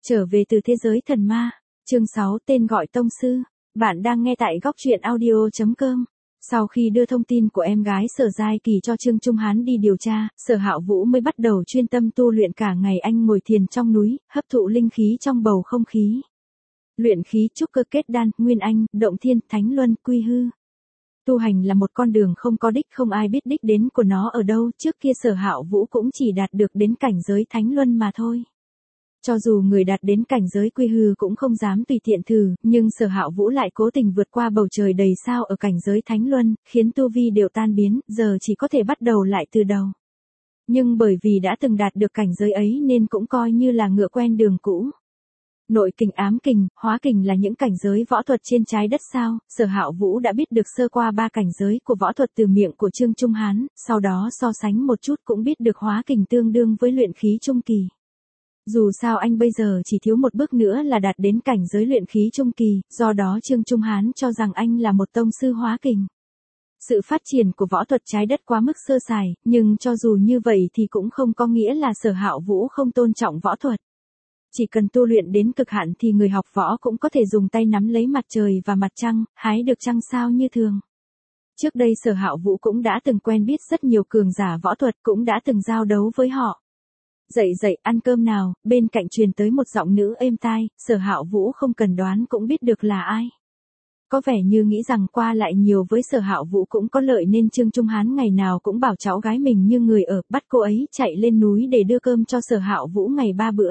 Trở về từ thế giới thần ma. Chương 6 tên gọi tông sư. Bạn đang nghe tại góc truyện audio.com. Sau khi đưa thông tin của em gái Sở Giai Kỳ cho Trương Trung Hán đi điều tra, Sở Hạo Vũ mới bắt đầu chuyên tâm tu luyện. Cả ngày anh ngồi thiền trong núi, hấp thụ linh khí trong bầu không khí. Luyện khí trúc cơ kết đan, nguyên anh, động thiên, thánh luân, quy hư. Tu hành là một con đường không có đích, không ai biết đích đến của nó ở đâu. Trước kia Sở Hạo Vũ cũng chỉ đạt được đến cảnh giới thánh luân mà thôi. Cho dù người đạt đến cảnh giới quy hư cũng không dám tùy tiện thử, nhưng Sở Hạo Vũ lại cố tình vượt qua bầu trời đầy sao ở cảnh giới thánh luân, khiến tu vi đều tan biến, giờ chỉ có thể bắt đầu lại từ đầu. Nhưng bởi vì đã từng đạt được cảnh giới ấy nên cũng coi như là ngựa quen đường cũ. Nội kình, ám kình, hóa kình là những cảnh giới võ thuật trên trái đất sao? Sở Hạo Vũ đã biết được sơ qua 3 cảnh giới của võ thuật từ miệng của Trương Trung Hán, sau đó so sánh một chút cũng biết được hóa kình tương đương với luyện khí trung kỳ. Dù sao anh bây giờ chỉ thiếu một bước nữa là đạt đến cảnh giới luyện khí trung kỳ, do đó Trương Trung Hán cho rằng anh là một tông sư hóa kình. Sự phát triển của võ thuật trái đất quá mức sơ sài, nhưng cho dù như vậy thì cũng không có nghĩa là Sở Hạo Vũ không tôn trọng võ thuật. Chỉ cần tu luyện đến cực hạn thì người học võ cũng có thể dùng tay nắm lấy mặt trời và mặt trăng, hái được trăng sao như thường. Trước đây Sở Hạo Vũ cũng đã từng quen biết rất nhiều cường giả võ thuật, cũng đã từng giao đấu với họ. Dậy, ăn cơm nào, bên cạnh truyền tới một giọng nữ êm tai, Sở Hạo Vũ không cần đoán cũng biết được là ai. Có vẻ như nghĩ rằng qua lại nhiều với Sở Hạo Vũ cũng có lợi nên Trương Trung Hán ngày nào cũng bảo cháu gái mình như người ở, bắt cô ấy chạy lên núi để đưa cơm cho Sở Hạo Vũ ngày 3 bữa.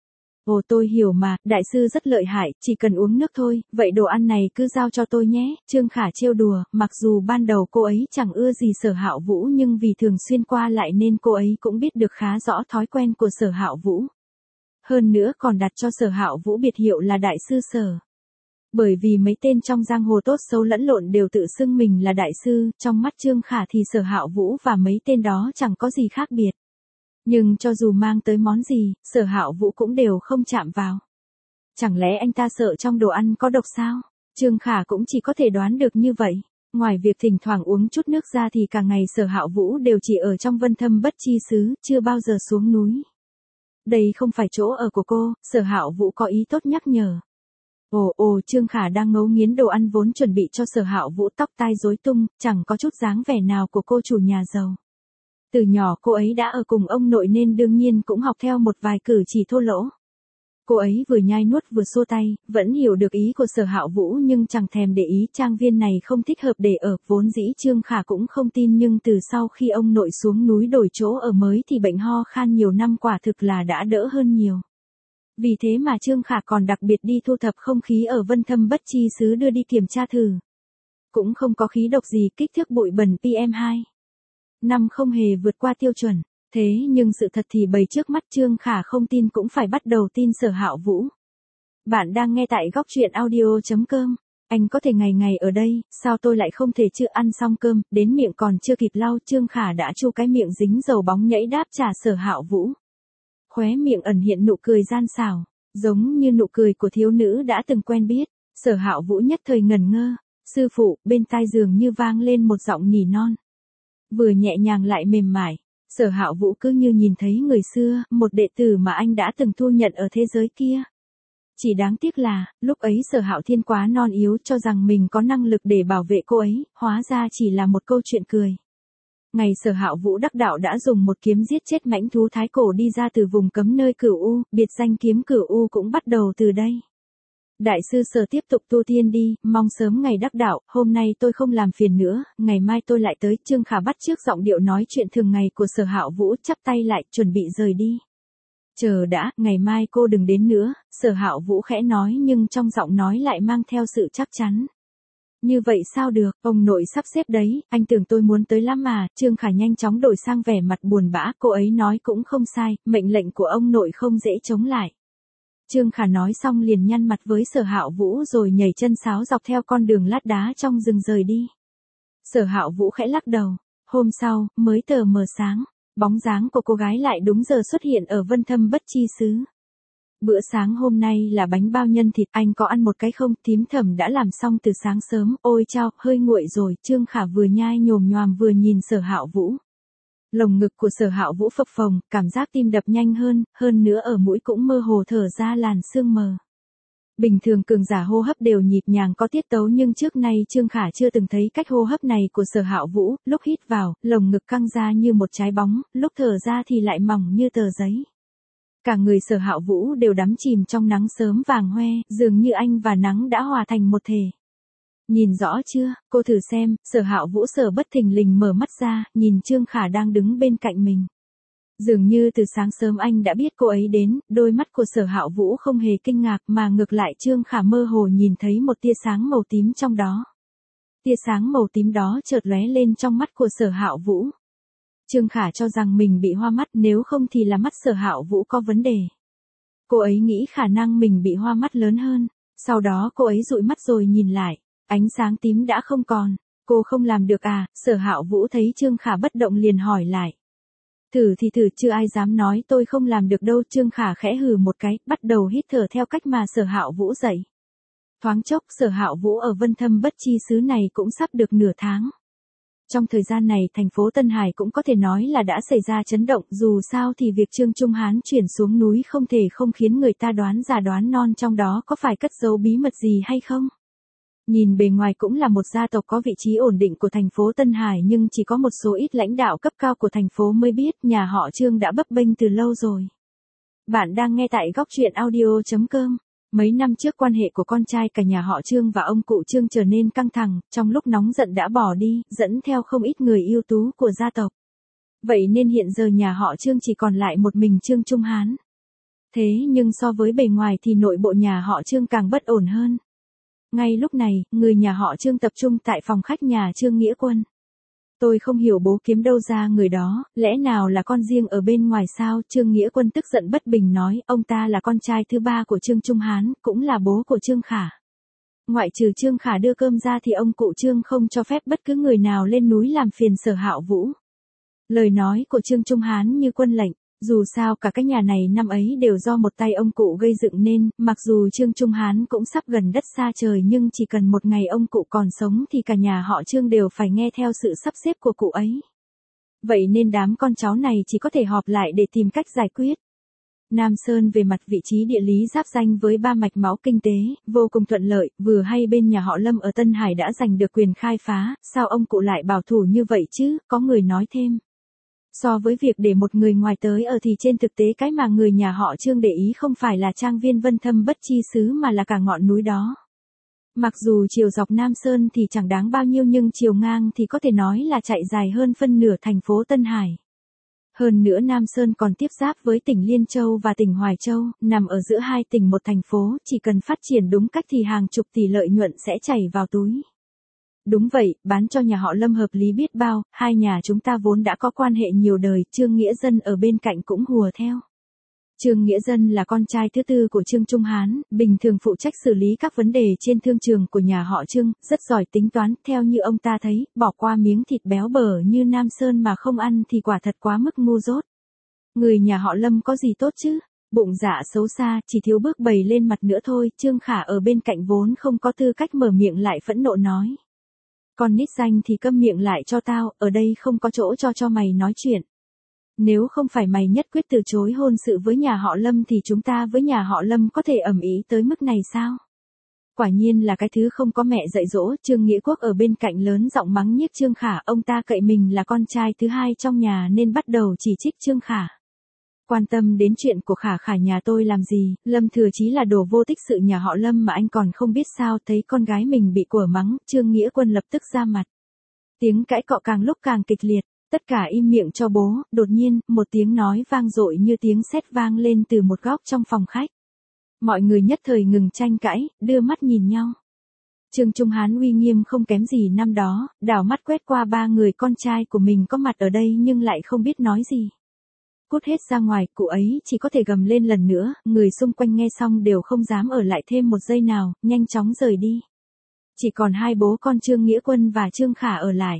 Ồ, tôi hiểu mà, đại sư rất lợi hại, chỉ cần uống nước thôi, vậy đồ ăn này cứ giao cho tôi nhé. Trương Khả trêu đùa, mặc dù ban đầu cô ấy chẳng ưa gì Sở Hạo Vũ nhưng vì thường xuyên qua lại nên cô ấy cũng biết được khá rõ thói quen của Sở Hạo Vũ. Hơn nữa còn đặt cho Sở Hạo Vũ biệt hiệu là đại sư Sở. Bởi vì mấy tên trong giang hồ tốt xấu lẫn lộn đều tự xưng mình là đại sư, trong mắt Trương Khả thì Sở Hạo Vũ và mấy tên đó chẳng có gì khác biệt. Nhưng cho dù mang tới món gì, Sở Hạo Vũ cũng đều không chạm vào. Chẳng lẽ anh ta sợ trong đồ ăn có độc sao? Trương Khả cũng chỉ có thể đoán được như vậy. Ngoài việc thỉnh thoảng uống chút nước ra thì cả ngày Sở Hạo Vũ đều chỉ ở trong Vân Thâm Bất Chi xứ, chưa bao giờ xuống núi. Đây không phải chỗ ở của cô, Sở Hạo Vũ có ý tốt nhắc nhở. Ồ, Trương Khả đang ngấu nghiến đồ ăn vốn chuẩn bị cho Sở Hạo Vũ, tóc tai rối tung, chẳng có chút dáng vẻ nào của cô chủ nhà giàu. Từ nhỏ cô ấy đã ở cùng ông nội nên đương nhiên cũng học theo một vài cử chỉ thô lỗ. Cô ấy vừa nhai nuốt vừa xua tay, vẫn hiểu được ý của Sở Hạo Vũ nhưng chẳng thèm để ý trang viên này không thích hợp để ở, vốn dĩ Trương Khả cũng không tin nhưng từ sau khi ông nội xuống núi đổi chỗ ở mới thì bệnh ho khan nhiều năm quả thực là đã đỡ hơn nhiều. Vì thế mà Trương Khả còn đặc biệt đi thu thập không khí ở Vân Thâm Bất Chi xứ đưa đi kiểm tra thử. Cũng không có khí độc gì, kích thước bụi bẩn PM2. Năm không hề vượt qua tiêu chuẩn. Thế nhưng sự thật thì bày trước mắt, Trương Khả không tin cũng phải bắt đầu tin Sở Hạo Vũ. Bạn đang nghe tại góc truyện audio.com. Anh có thể ngày ngày ở đây, sao tôi lại không thể? Chưa ăn xong cơm, đến miệng còn chưa kịp lau, Trương Khả đã chu cái miệng dính dầu bóng nhảy đáp trả Sở Hạo Vũ. Khóe miệng ẩn hiện nụ cười gian xảo, giống như nụ cười của thiếu nữ đã từng quen biết. Sở Hạo Vũ nhất thời ngẩn ngơ. Sư phụ, bên tai dường như vang lên một giọng nỉ non. Vừa nhẹ nhàng lại mềm mại. Sở Hạo Vũ cứ như nhìn thấy người xưa, một đệ tử mà anh đã từng thu nhận ở thế giới kia. Chỉ đáng tiếc là, lúc ấy Sở Hạo Thiên quá non yếu cho rằng mình có năng lực để bảo vệ cô ấy, hóa ra chỉ là một câu chuyện cười. Ngày Sở Hạo Vũ đắc đạo đã dùng một kiếm giết chết mãnh thú thái cổ đi ra từ vùng cấm nơi Cửu U, biệt danh kiếm Cửu U cũng bắt đầu từ đây. Đại sư Sở tiếp tục tu tiên đi, mong sớm ngày đắc đạo, hôm nay tôi không làm phiền nữa, ngày mai tôi lại tới. Trương Khả bắt chước giọng điệu nói chuyện thường ngày của Sở Hạo Vũ, chắp tay lại, chuẩn bị rời đi. Chờ đã, ngày mai cô đừng đến nữa, Sở Hạo Vũ khẽ nói nhưng trong giọng nói lại mang theo sự chắc chắn. Như vậy sao được, ông nội sắp xếp đấy, anh tưởng tôi muốn tới lắm mà. Trương Khả nhanh chóng đổi sang vẻ mặt buồn bã, cô ấy nói cũng không sai, mệnh lệnh của ông nội không dễ chống lại. Trương Khả nói xong liền nhăn mặt với Sở Hạo Vũ rồi nhảy chân sáo dọc theo con đường lát đá trong rừng rời đi. Sở Hạo Vũ khẽ lắc đầu. Hôm sau, mới tờ mờ sáng, bóng dáng của cô gái lại đúng giờ xuất hiện ở Vân Thâm Bất Chi xứ. Bữa sáng hôm nay là bánh bao nhân thịt, anh có ăn một cái không? Thím Thẩm đã làm xong từ sáng sớm. Ôi chao, hơi nguội rồi. Trương Khả vừa nhai nhồm nhoàm vừa nhìn Sở Hạo Vũ. Lồng ngực của Sở Hạo Vũ phập phồng, cảm giác tim đập nhanh hơn nữa ở mũi cũng mơ hồ thở ra làn sương mờ. Bình thường cường giả hô hấp đều nhịp nhàng có tiết tấu nhưng trước nay Trương Khả chưa từng thấy cách hô hấp này của Sở Hạo Vũ, lúc hít vào, lồng ngực căng ra như một trái bóng, lúc thở ra thì lại mỏng như tờ giấy. Cả người Sở Hạo Vũ đều đắm chìm trong nắng sớm vàng hoe, dường như anh và nắng đã hòa thành một thể. Nhìn rõ chưa, cô thử xem, Sở Hạo Vũ Sở bất thình lình mở mắt ra, nhìn Trương Khả đang đứng bên cạnh mình. Dường như từ sáng sớm anh đã biết cô ấy đến, đôi mắt của Sở Hạo Vũ không hề kinh ngạc mà ngược lại Trương Khả mơ hồ nhìn thấy một tia sáng màu tím trong đó. Tia sáng màu tím đó chợt lóe lên trong mắt của Sở Hạo Vũ. Trương Khả cho rằng mình bị hoa mắt, nếu không thì là mắt Sở Hạo Vũ có vấn đề. Cô ấy nghĩ khả năng mình bị hoa mắt lớn hơn, sau đó cô ấy dụi mắt rồi nhìn lại, ánh sáng tím đã không còn. Cô không làm được à? Sở Hạo Vũ thấy Trương Khả bất động liền hỏi lại. Thử thì thử, chưa ai dám nói tôi không làm được đâu. Trương Khả khẽ hừ một cái, bắt đầu hít thở theo cách mà Sở Hạo Vũ dạy. Thoáng chốc Sở Hạo Vũ ở Vân Thâm Bất Chi xứ này cũng sắp được nửa tháng. Trong thời gian này thành phố Tân Hải cũng có thể nói là đã xảy ra chấn động, dù sao thì việc Trương Trung Hán chuyển xuống núi không thể không khiến người ta đoán già đoán non trong đó có phải cất giấu bí mật gì hay không. Nhìn bề ngoài cũng là một gia tộc có vị trí ổn định của thành phố Tân Hải nhưng chỉ có một số ít lãnh đạo cấp cao của thành phố mới biết nhà họ Trương đã bấp bênh từ lâu rồi. Bạn đang nghe tại góc truyện audio.com. Mấy năm trước quan hệ của con trai cả nhà họ Trương và ông cụ Trương trở nên căng thẳng, trong lúc nóng giận đã bỏ đi, dẫn theo không ít người ưu tú của gia tộc. Vậy nên hiện giờ nhà họ Trương chỉ còn lại một mình Trương Trung Hán. Thế nhưng so với bề ngoài thì nội bộ nhà họ Trương càng bất ổn hơn. Ngay lúc này, người nhà họ Trương tập trung tại phòng khách nhà Trương Nghĩa Quân. Tôi không hiểu bố kiếm đâu ra người đó, lẽ nào là con riêng ở bên ngoài sao? Trương Nghĩa Quân tức giận bất bình nói, ông ta là con trai thứ ba của Trương Trung Hán, cũng là bố của Trương Khả. Ngoại trừ Trương Khả đưa cơm ra thì ông cụ Trương không cho phép bất cứ người nào lên núi làm phiền Sở Hạo Vũ. Lời nói của Trương Trung Hán như quân lệnh. Dù sao cả cái nhà này năm ấy đều do một tay ông cụ gây dựng nên, mặc dù Trương Trung Hán cũng sắp gần đất xa trời nhưng chỉ cần một ngày ông cụ còn sống thì cả nhà họ Trương đều phải nghe theo sự sắp xếp của cụ ấy. Vậy nên đám con cháu này chỉ có thể họp lại để tìm cách giải quyết. Nam Sơn về mặt vị trí địa lý giáp danh với ba mạch máu kinh tế, vô cùng thuận lợi, vừa hay bên nhà họ Lâm ở Tân Hải đã giành được quyền khai phá, sao ông cụ lại bảo thủ như vậy chứ? Có người nói thêm. So với việc để một người ngoài tới ở thì trên thực tế cái mà người nhà họ Trương để ý không phải là trang viên Vân Thâm Bất Chi xứ mà là cả ngọn núi đó. Mặc dù chiều dọc Nam Sơn thì chẳng đáng bao nhiêu nhưng chiều ngang thì có thể nói là chạy dài hơn phân nửa thành phố Tân Hải. Hơn nữa Nam Sơn còn tiếp giáp với tỉnh Liên Châu và tỉnh Hoài Châu, nằm ở giữa hai tỉnh một thành phố, chỉ cần phát triển đúng cách thì hàng chục tỷ lợi nhuận sẽ chảy vào túi. Đúng vậy, bán cho nhà họ Lâm hợp lý biết bao, hai nhà chúng ta vốn đã có quan hệ nhiều đời, Trương Nghĩa Dân ở bên cạnh cũng hùa theo. Trương Nghĩa Dân là con trai thứ tư của Trương Trung Hán, bình thường phụ trách xử lý các vấn đề trên thương trường của nhà họ Trương, rất giỏi tính toán, theo như ông ta thấy, bỏ qua miếng thịt béo bở như Nam Sơn mà không ăn thì quả thật quá mức ngu dốt. Người nhà họ Lâm có gì tốt chứ? Bụng dạ xấu xa, chỉ thiếu bước bầy lên mặt nữa thôi. Trương Khả ở bên cạnh vốn không có tư cách mở miệng lại phẫn nộ nói. Con nít danh thì câm miệng lại cho tao, ở đây không có chỗ cho mày nói chuyện. Nếu không phải mày nhất quyết từ chối hôn sự với nhà họ Lâm thì chúng ta với nhà họ Lâm có thể ầm ĩ tới mức này sao? Quả nhiên là cái thứ không có mẹ dạy dỗ. Trương Nghĩa Quốc ở bên cạnh lớn giọng mắng nhiếc Trương Khả, ông ta cậy mình là con trai thứ hai trong nhà nên bắt đầu chỉ trích Trương Khả. Quan tâm đến chuyện của Khả Khả nhà tôi làm gì, Lâm Thừa Chí là đồ vô tích sự nhà họ Lâm mà anh còn không biết sao. Thấy con gái mình bị của mắng, Trương Nghĩa Quân lập tức ra mặt. Tiếng cãi cọ càng lúc càng kịch liệt, tất cả im miệng cho bố. Đột nhiên, một tiếng nói vang dội như tiếng sét vang lên từ một góc trong phòng khách. Mọi người nhất thời ngừng tranh cãi, đưa mắt nhìn nhau. Trương Trung Hán uy nghiêm không kém gì năm đó, đảo mắt quét qua ba người con trai của mình có mặt ở đây nhưng lại không biết nói gì. Cút hết ra ngoài, cụ ấy chỉ có thể gầm lên lần nữa, người xung quanh nghe xong đều không dám ở lại thêm một giây nào, nhanh chóng rời đi. Chỉ còn hai bố con Trương Nghĩa Quân và Trương Khả ở lại.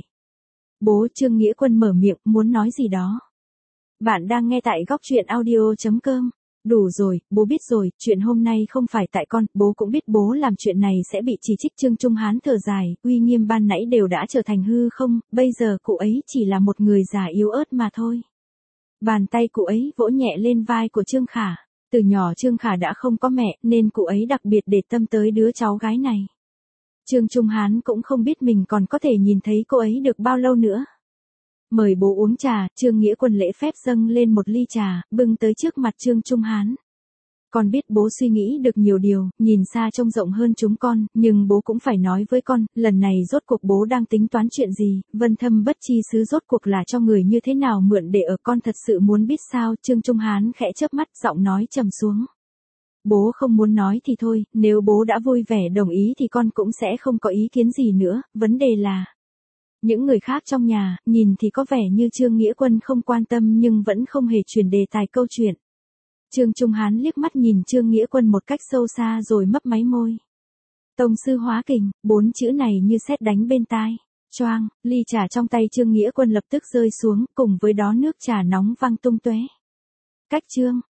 Bố Trương Nghĩa Quân mở miệng, muốn nói gì đó. Bạn đang nghe tại góc truyện audio.com. Đủ rồi, bố biết rồi, chuyện hôm nay không phải tại con, bố cũng biết bố làm chuyện này sẽ bị chỉ trích. Trương Trung Hán thở dài, uy nghiêm ban nãy đều đã trở thành hư không, bây giờ cụ ấy chỉ là một người già yếu ớt mà thôi. Bàn tay cụ ấy vỗ nhẹ lên vai của Trương Khả. Từ nhỏ Trương Khả đã không có mẹ, nên cụ ấy đặc biệt để tâm tới đứa cháu gái này. Trương Trung Hán cũng không biết mình còn có thể nhìn thấy cô ấy được bao lâu nữa. Mời bố uống trà, Trương Nghĩa Quân lễ phép dâng lên một ly trà, bưng tới trước mặt Trương Trung Hán. Con biết bố suy nghĩ được nhiều điều, nhìn xa trông rộng hơn chúng con, nhưng bố cũng phải nói với con, lần này rốt cuộc bố đang tính toán chuyện gì, Vân Thâm Bất Chi Xứ rốt cuộc là cho người như thế nào mượn để ở, con thật sự muốn biết sao. Trương Trung Hán khẽ chớp mắt, giọng nói trầm xuống. Bố không muốn nói thì thôi, nếu bố đã vui vẻ đồng ý thì con cũng sẽ không có ý kiến gì nữa, vấn đề là... Những người khác trong nhà, nhìn thì có vẻ như Trương Nghĩa Quân không quan tâm nhưng vẫn không hề chuyển đề tài câu chuyện. Trương Trung Hán liếc mắt nhìn Trương Nghĩa Quân một cách sâu xa rồi mấp máy môi. Tông sư hóa kình, 4 chữ này như sét đánh bên tai. Choang, ly trà trong tay Trương Nghĩa Quân lập tức rơi xuống, cùng với đó nước trà nóng văng tung tóe. Cách Trương